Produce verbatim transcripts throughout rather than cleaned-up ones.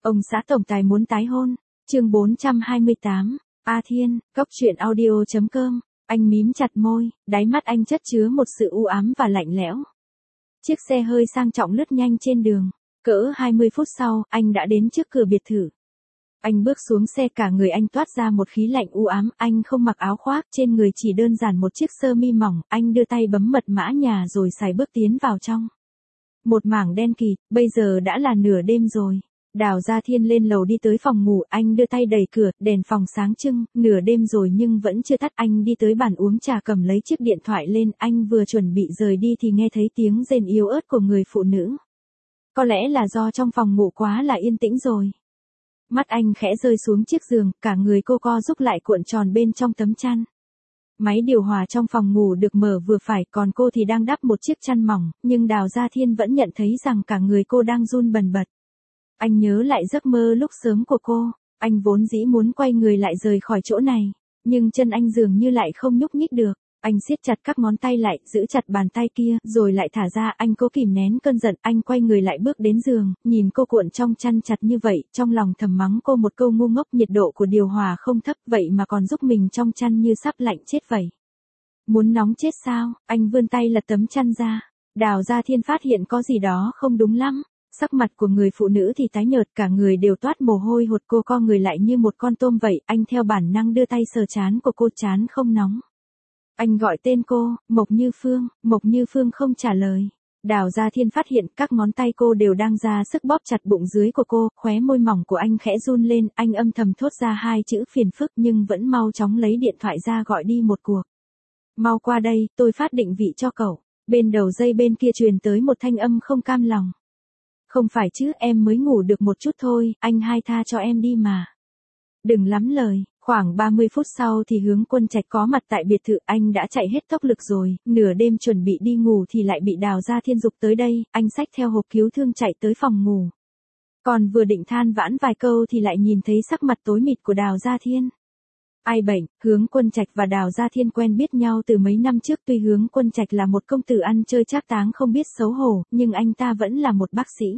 Ông xã tổng tài muốn tái hôn. Chương bốn trăm hai mươi tám. A Thiên, Cốc truyện audio chấm com. Anh mím chặt môi, đáy mắt anh chất chứa một sự u ám và lạnh lẽo. Chiếc xe hơi sang trọng lướt nhanh trên đường. Cỡ hai mươi phút sau, anh đã đến trước cửa biệt thự. Anh bước xuống xe, cả người anh toát ra một khí lạnh u ám, anh không mặc áo khoác, trên người chỉ đơn giản một chiếc sơ mi mỏng, anh đưa tay bấm mật mã nhà rồi sải bước tiến vào trong. Một mảng đen kịt, bây giờ đã là nửa đêm rồi. Đào Gia Thiên lên lầu đi tới phòng ngủ, anh đưa tay đẩy cửa, đèn phòng sáng trưng, nửa đêm rồi nhưng vẫn chưa tắt. Anh đi tới bàn uống trà, cầm lấy chiếc điện thoại lên, anh vừa chuẩn bị rời đi thì nghe thấy tiếng rên yếu ớt của người phụ nữ. Có lẽ là do trong phòng ngủ quá là yên tĩnh rồi. Mắt anh khẽ rơi xuống chiếc giường, cả người cô co rúm lại cuộn tròn bên trong tấm chăn. Máy điều hòa trong phòng ngủ được mở vừa phải, còn cô thì đang đắp một chiếc chăn mỏng, nhưng Đào Gia Thiên vẫn nhận thấy rằng cả người cô đang run bần bật. Anh nhớ lại giấc mơ lúc sớm của cô, anh vốn dĩ muốn quay người lại rời khỏi chỗ này, nhưng chân anh dường như lại không nhúc nhích được. Anh siết chặt các ngón tay lại, giữ chặt bàn tay kia, rồi lại thả ra. Anh cố kìm nén cơn giận, anh quay người lại bước đến giường, nhìn cô cuộn trong chăn chặt như vậy, trong lòng thầm mắng cô một câu ngu ngốc. Nhiệt độ của điều hòa không thấp vậy mà còn giúp mình trong chăn như sắp lạnh chết vậy. Muốn nóng chết sao? Anh vươn tay lật tấm chăn ra. Đào Gia Thiên phát hiện có gì đó không đúng lắm. Sắc mặt của người phụ nữ thì tái nhợt, cả người đều toát mồ hôi hột, cô co người lại như một con tôm vậy. Anh theo bản năng đưa tay sờ trán của cô, trán không nóng. Anh gọi tên cô, Mộc Như Phương. Mộc Như Phương không trả lời. Đào Gia Thiên phát hiện các ngón tay cô đều đang ra sức bóp chặt bụng dưới của cô, khóe môi mỏng của anh khẽ run lên, anh âm thầm thốt ra hai chữ phiền phức nhưng vẫn mau chóng lấy điện thoại ra gọi đi một cuộc. Mau qua đây, tôi phát định vị cho cậu. Bên đầu dây bên kia truyền tới một thanh âm không cam lòng. Không phải chứ, em mới ngủ được một chút thôi, anh hai tha cho em đi mà. Đừng lắm lời. Khoảng ba mươi phút sau thì Hướng Quân Trạch có mặt tại biệt thự, anh đã chạy hết tốc lực rồi, nửa đêm chuẩn bị đi ngủ thì lại bị Đào Gia Thiên giục tới đây, anh xách theo hộp cứu thương chạy tới phòng ngủ. Còn vừa định than vãn vài câu thì lại nhìn thấy sắc mặt tối mịt của Đào Gia Thiên. Ai bệnh? Hướng Quân Trạch và Đào Gia Thiên quen biết nhau từ mấy năm trước, tuy Hướng Quân Trạch là một công tử ăn chơi trác táng không biết xấu hổ, nhưng anh ta vẫn là một bác sĩ.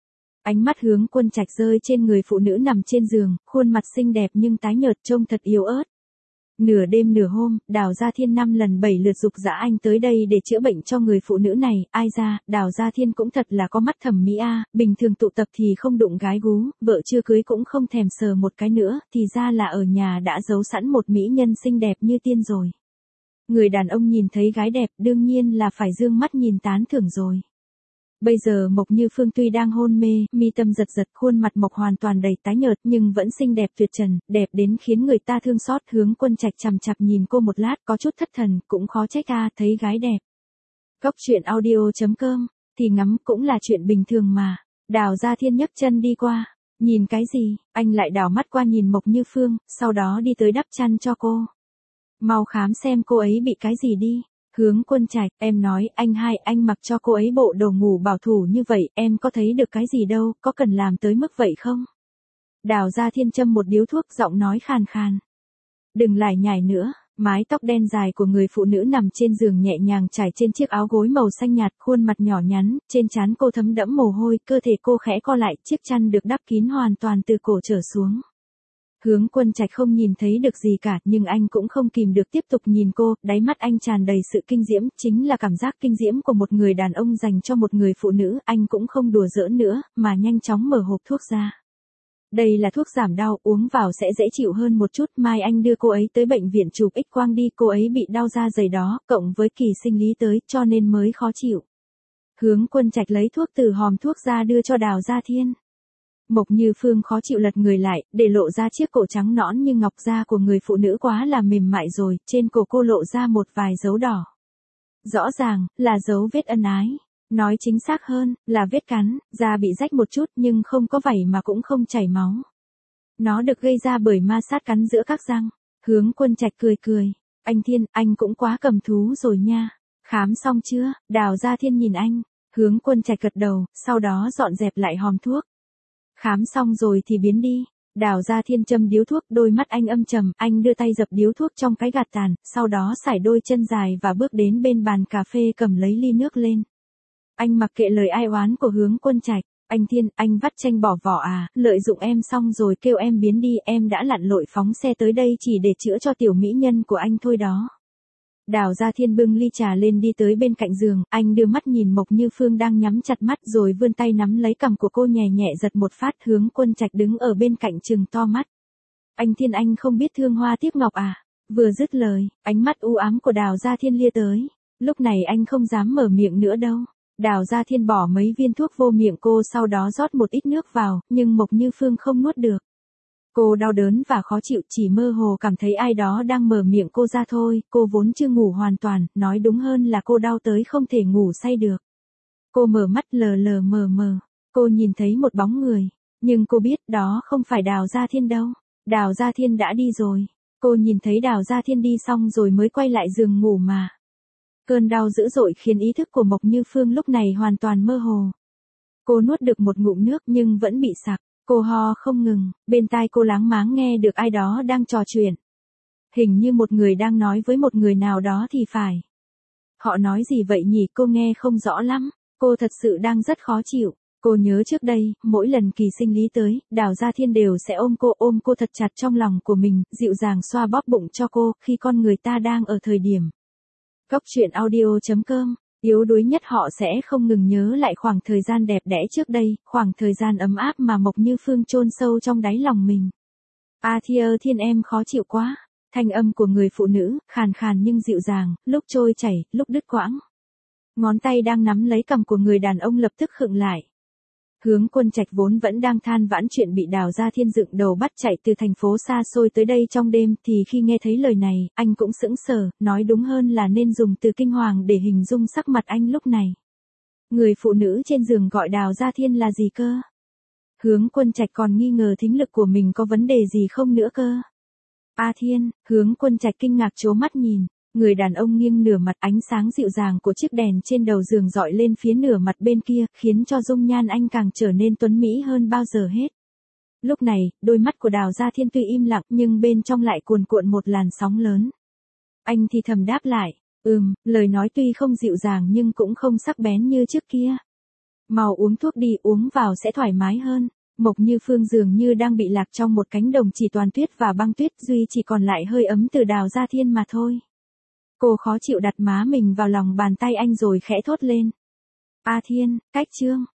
Ánh mắt Hướng Quân Trạch rơi trên người phụ nữ nằm trên giường, khuôn mặt xinh đẹp nhưng tái nhợt, trông thật yếu ớt. Nửa đêm nửa hôm, Đào Gia Thiên năm lần bảy lượt giục dã anh tới đây để chữa bệnh cho người phụ nữ này. Ai ra, Đào Gia Thiên cũng thật là có mắt thẩm mỹ a, bình thường tụ tập thì không đụng gái gú, vợ chưa cưới cũng không thèm sờ một cái nữa, thì ra là ở nhà đã giấu sẵn một mỹ nhân xinh đẹp như tiên rồi. Người đàn ông nhìn thấy gái đẹp đương nhiên là phải dương mắt nhìn tán thưởng rồi. Bây giờ Mộc Như Phương tuy đang hôn mê, mi tâm giật giật, khuôn mặt Mộc hoàn toàn đầy tái nhợt nhưng vẫn xinh đẹp tuyệt trần, đẹp đến khiến người ta thương xót. Hướng Quân Trạch chằm chằm nhìn cô một lát, có chút thất thần, cũng khó trách a, thấy gái đẹp. Cốc truyện audio chấm com, thì ngắm cũng là chuyện bình thường mà. Đào Gia Thiên nhấc chân đi qua, nhìn cái gì? Anh lại đảo mắt qua nhìn Mộc Như Phương, sau đó đi tới đắp chăn cho cô. Mau khám xem cô ấy bị cái gì đi. Hướng Quân Trạch, em nói anh hai anh mặc cho cô ấy bộ đồ ngủ bảo thủ như vậy, em có thấy được cái gì đâu, có cần làm tới mức vậy không? Đào Gia Thiên châm một điếu thuốc, giọng nói khàn khàn. Đừng lải nhải nữa. Mái tóc đen dài của người phụ nữ nằm trên giường nhẹ nhàng trải trên chiếc áo gối màu xanh nhạt, khuôn mặt nhỏ nhắn, trên trán cô thấm đẫm mồ hôi, cơ thể cô khẽ co lại, chiếc chăn được đắp kín hoàn toàn từ cổ trở xuống. Hướng Quân Trạch không nhìn thấy được gì cả, nhưng anh cũng không kìm được tiếp tục nhìn cô, đáy mắt anh tràn đầy sự kinh diễm, chính là cảm giác kinh diễm của một người đàn ông dành cho một người phụ nữ. Anh cũng không đùa giỡn nữa, mà nhanh chóng mở hộp thuốc ra. Đây là thuốc giảm đau, uống vào sẽ dễ chịu hơn một chút, mai anh đưa cô ấy tới bệnh viện chụp X quang đi, cô ấy bị đau da dày đó, cộng với kỳ sinh lý tới, cho nên mới khó chịu. Hướng Quân Trạch lấy thuốc từ hòm thuốc ra đưa cho Đào Gia Thiên. Mộc Như Phương khó chịu lật người lại, để lộ ra chiếc cổ trắng nõn như ngọc. Da của người phụ nữ quá là mềm mại rồi, trên cổ cô lộ ra một vài dấu đỏ. Rõ ràng, là dấu vết ân ái. Nói chính xác hơn, là vết cắn, da bị rách một chút nhưng không có vảy mà cũng không chảy máu. Nó được gây ra bởi ma sát cắn giữa các răng. Hướng Quân Trạch cười cười. Anh Thiên, anh cũng quá cầm thú rồi nha. Khám xong chưa? Đào Gia Thiên nhìn anh. Hướng Quân Trạch gật đầu, sau đó dọn dẹp lại hòm thuốc. Khám xong rồi thì biến đi. Đào Gia Thiên châm điếu thuốc, đôi mắt anh âm trầm, anh đưa tay dập điếu thuốc trong cái gạt tàn, sau đó sải đôi chân dài và bước đến bên bàn cà phê cầm lấy ly nước lên. Anh mặc kệ lời ai oán của Hướng Quân Trạch, Anh Thiên, anh vắt chanh bỏ vỏ à, lợi dụng em xong rồi kêu em biến đi, em đã lặn lội phóng xe tới đây chỉ để chữa cho tiểu mỹ nhân của anh thôi đó. Đào Gia Thiên bưng ly trà lên đi tới bên cạnh giường, anh đưa mắt nhìn Mộc Như Phương đang nhắm chặt mắt rồi vươn tay nắm lấy cằm của cô nhẹ nhẹ giật một phát. Hướng Quân Trạch đứng ở bên cạnh trừng to mắt. Anh Thiên, anh không biết thương hoa tiếc ngọc à? Vừa dứt lời, ánh mắt u ám của Đào Gia Thiên lia tới. Lúc này anh không dám mở miệng nữa đâu. Đào Gia Thiên bỏ mấy viên thuốc vô miệng cô, sau đó rót một ít nước vào, nhưng Mộc Như Phương không nuốt được. Cô đau đớn và khó chịu, chỉ mơ hồ cảm thấy ai đó đang mở miệng cô ra thôi. Cô vốn chưa ngủ hoàn toàn, nói đúng hơn là cô đau tới không thể ngủ say được. Cô mở mắt lờ lờ mờ mờ. Cô nhìn thấy một bóng người, nhưng cô biết đó không phải Đào Gia Thiên đâu. Đào Gia Thiên đã đi rồi. Cô nhìn thấy Đào Gia Thiên đi xong rồi mới quay lại giường ngủ mà. Cơn đau dữ dội khiến ý thức của Mộc Như Phương lúc này hoàn toàn mơ hồ. Cô nuốt được một ngụm nước nhưng vẫn bị sặc. Cô ho không ngừng, bên tai cô láng máng nghe được ai đó đang trò chuyện. Hình như một người đang nói với một người nào đó thì phải. Họ nói gì vậy nhỉ, cô nghe không rõ lắm. Cô thật sự đang rất khó chịu. Cô nhớ trước đây, mỗi lần kỳ sinh lý tới, Đào Gia Thiên đều sẽ ôm cô ôm cô thật chặt trong lòng của mình, dịu dàng xoa bóp bụng cho cô khi con người ta đang ở thời điểm. Cốc truyện audio chấm com. Yếu đuối nhất họ sẽ không ngừng nhớ lại khoảng thời gian đẹp đẽ trước đây, khoảng thời gian ấm áp mà Mộc Như Phương chôn sâu trong đáy lòng mình. A Thia Thiên, em khó chịu quá. Thanh âm của người phụ nữ, khàn khàn nhưng dịu dàng, lúc trôi chảy, lúc đứt quãng. Ngón tay đang nắm lấy cằm của người đàn ông lập tức khựng lại. Hướng Quân Trạch vốn vẫn đang than vãn chuyện bị Đào Gia Thiên dựng đầu bắt chạy từ thành phố xa xôi tới đây trong đêm, thì khi nghe thấy lời này, anh cũng sững sờ, nói đúng hơn là nên dùng từ kinh hoàng để hình dung sắc mặt anh lúc này. Người phụ nữ trên giường gọi Đào Gia Thiên là gì cơ? Hướng Quân Trạch còn nghi ngờ thính lực của mình có vấn đề gì không nữa cơ. A Thiên, Hướng Quân Trạch kinh ngạc trố mắt nhìn. Người đàn ông nghiêng nửa mặt, ánh sáng dịu dàng của chiếc đèn trên đầu giường dọi lên phía nửa mặt bên kia, khiến cho dung nhan anh càng trở nên tuấn mỹ hơn bao giờ hết. Lúc này, đôi mắt của Đào Gia Thiên tuy im lặng nhưng bên trong lại cuồn cuộn một làn sóng lớn. Anh thì thầm đáp lại, ừm, lời nói tuy không dịu dàng nhưng cũng không sắc bén như trước kia. Mau uống thuốc đi, uống vào sẽ thoải mái hơn. Mộc Như Phương dường như đang bị lạc trong một cánh đồng chỉ toàn tuyết và băng tuyết, duy chỉ còn lại hơi ấm từ Đào Gia Thiên mà thôi. Cô khó chịu đặt má mình vào lòng bàn tay anh rồi khẽ thốt lên. A Thiên, cách chương.